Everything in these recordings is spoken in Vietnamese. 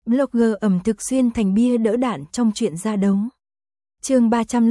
Blogger ẩm thực xuyên thành bia đỡ đạn trong chuyện ra đấu. Chương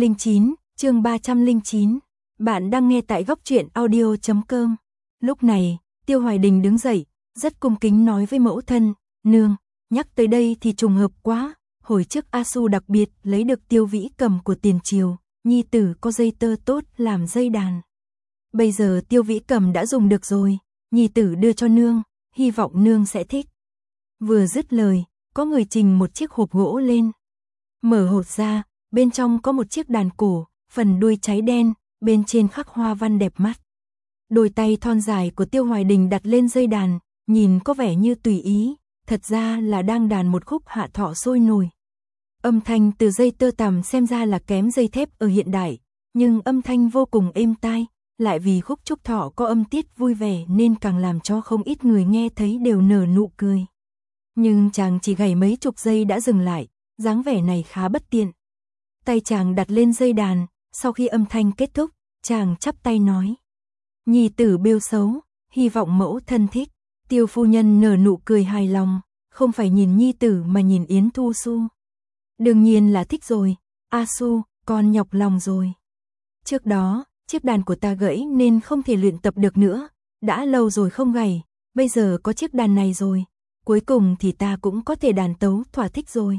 309. Bạn đang nghe tại góc truyện audio.com. Lúc này, Tiêu Hoài Đình đứng dậy, rất cung kính nói với mẫu thân, nương, nhắc tới đây thì trùng hợp quá, hồi trước A Su đặc biệt lấy được Tiêu Vĩ Cầm của tiền triều, nhi tử có dây tơ tốt làm dây đàn. Bây giờ Tiêu Vĩ Cầm đã dùng được rồi, nhi tử đưa cho nương, hy vọng nương sẽ thích. Vừa dứt lời, có người trình một chiếc hộp gỗ lên. Mở hộp ra, bên trong có một chiếc đàn cổ, phần đuôi cháy đen, bên trên khắc hoa văn đẹp mắt. Đôi tay thon dài của Tiêu Hoài Đình đặt lên dây đàn, nhìn có vẻ như tùy ý, thật ra là đang đàn một khúc hạ thọ sôi nổi. Âm thanh từ dây tơ tằm xem ra là kém dây thép ở hiện đại, nhưng âm thanh vô cùng êm tai, lại vì khúc chúc thọ có âm tiết vui vẻ nên càng làm cho không ít người nghe thấy đều nở nụ cười. Nhưng chàng chỉ gảy mấy chục giây đã dừng lại, dáng vẻ này khá bất tiện. Tay chàng đặt lên dây đàn, sau khi âm thanh kết thúc, chàng chắp tay nói. Nhi tử bêu xấu, hy vọng mẫu thân thích. Tiêu phu nhân nở nụ cười hài lòng, không phải nhìn nhi tử mà nhìn Yến Thu Xu. Đương nhiên là thích rồi, A Su, con nhọc lòng rồi. Trước đó, chiếc đàn của ta gãy nên không thể luyện tập được nữa, đã lâu rồi không gảy, bây giờ có chiếc đàn này rồi, cuối cùng thì ta cũng có thể đàn tấu thỏa thích rồi.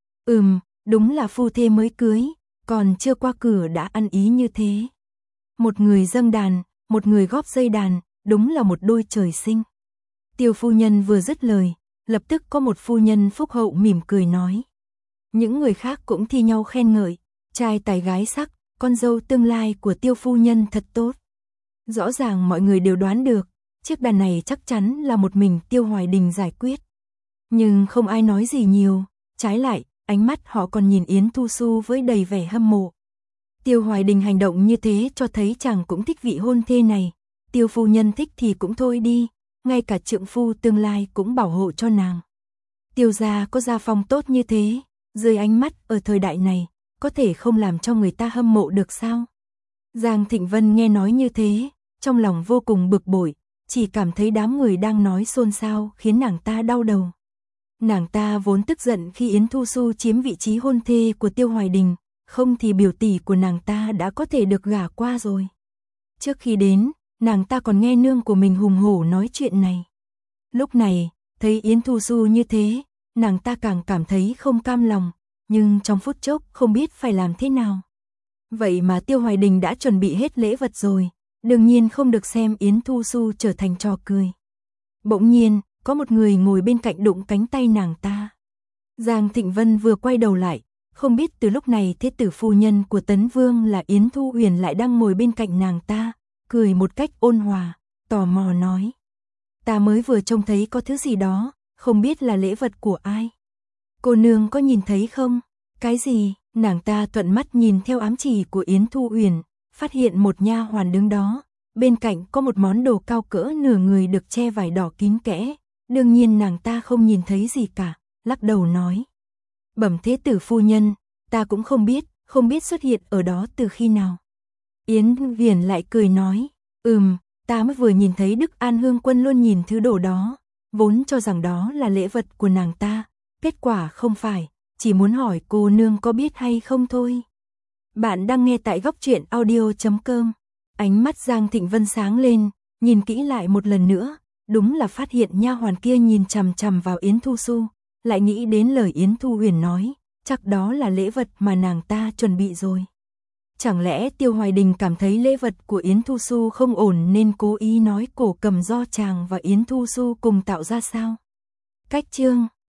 Đúng là phu thê mới cưới, còn chưa qua cửa đã ăn ý như thế. Một người dâng đàn, một người góp dây đàn, đúng là một đôi trời sinh. Tiêu phu nhân vừa dứt lời, lập tức có một phu nhân phúc hậu mỉm cười nói. Những người khác cũng thi nhau khen ngợi, trai tài gái sắc, con dâu tương lai của Tiêu phu nhân thật tốt. Rõ ràng mọi người đều đoán được, chiếc đàn này chắc chắn là một mình Tiêu Hoài Đình giải quyết. Nhưng không ai nói gì nhiều, trái lại, ánh mắt họ còn nhìn Yến Thu Xu với đầy vẻ hâm mộ. Tiêu Hoài Đình hành động như thế cho thấy chàng cũng thích vị hôn thê này, Tiêu phu nhân thích thì cũng thôi đi, ngay cả trượng phu tương lai cũng bảo hộ cho nàng. Tiêu gia có gia phong tốt như thế, dưới ánh mắt ở thời đại này, có thể không làm cho người ta hâm mộ được sao? Giang Thịnh Vân nghe nói như thế, trong lòng vô cùng bực bội, chỉ cảm thấy đám người đang nói xôn xao khiến nàng ta đau đầu. Nàng ta vốn tức giận khi Yến Thu Xu chiếm vị trí hôn thê của Tiêu Hoài Đình, không thì biểu tỷ của nàng ta đã có thể được gả qua rồi. Trước khi đến, nàng ta còn nghe nương của mình hùng hổ nói chuyện này. Lúc này, thấy Yến Thu Xu như thế, nàng ta càng cảm thấy không cam lòng, nhưng trong phút chốc không biết phải làm thế nào. Vậy mà Tiêu Hoài Đình đã chuẩn bị hết lễ vật rồi, đương nhiên không được xem Yến Thu Xu trở thành trò cười. Bỗng nhiên, có một người ngồi bên cạnh đụng cánh tay nàng ta. Giang Thịnh Vân vừa quay đầu lại, không biết từ lúc này thế tử phu nhân của Tấn Vương là Yến Thu Huyền lại đang ngồi bên cạnh nàng ta, cười một cách ôn hòa, tò mò nói. Ta mới vừa trông thấy có thứ gì đó, không biết là lễ vật của ai. Cô nương có nhìn thấy không? Cái gì? Nàng ta thuận mắt nhìn theo ám chỉ của Yến Thu Huyền, phát hiện một nha hoàn đứng đó, bên cạnh có một món đồ cao cỡ nửa người được che vải đỏ kín kẽ. Đương nhiên nàng ta không nhìn thấy gì cả, lắc đầu nói. Bẩm thế tử phu nhân, ta cũng không biết xuất hiện ở đó từ khi nào. Yến Huyền lại cười nói, ta mới vừa nhìn thấy Đức An Hương Quân luôn nhìn thứ đồ đó, vốn cho rằng đó là lễ vật của nàng ta, kết quả không phải, chỉ muốn hỏi cô nương có biết hay không thôi. Bạn đang nghe tại góc truyện audio.com. Ánh mắt Giang Thịnh Vân sáng lên, nhìn kỹ lại một lần nữa, đúng là phát hiện nha hoàn kia nhìn chằm chằm vào Yến Thu Xu, lại nghĩ đến lời Yến Thu Huyền nói, chắc đó là lễ vật mà nàng ta chuẩn bị rồi. Chẳng lẽ Tiêu Hoài Đình cảm thấy lễ vật của Yến Thu Xu không ổn nên cố ý nói cổ cầm do chàng và Yến Thu Xu cùng tạo ra sao? Cách chương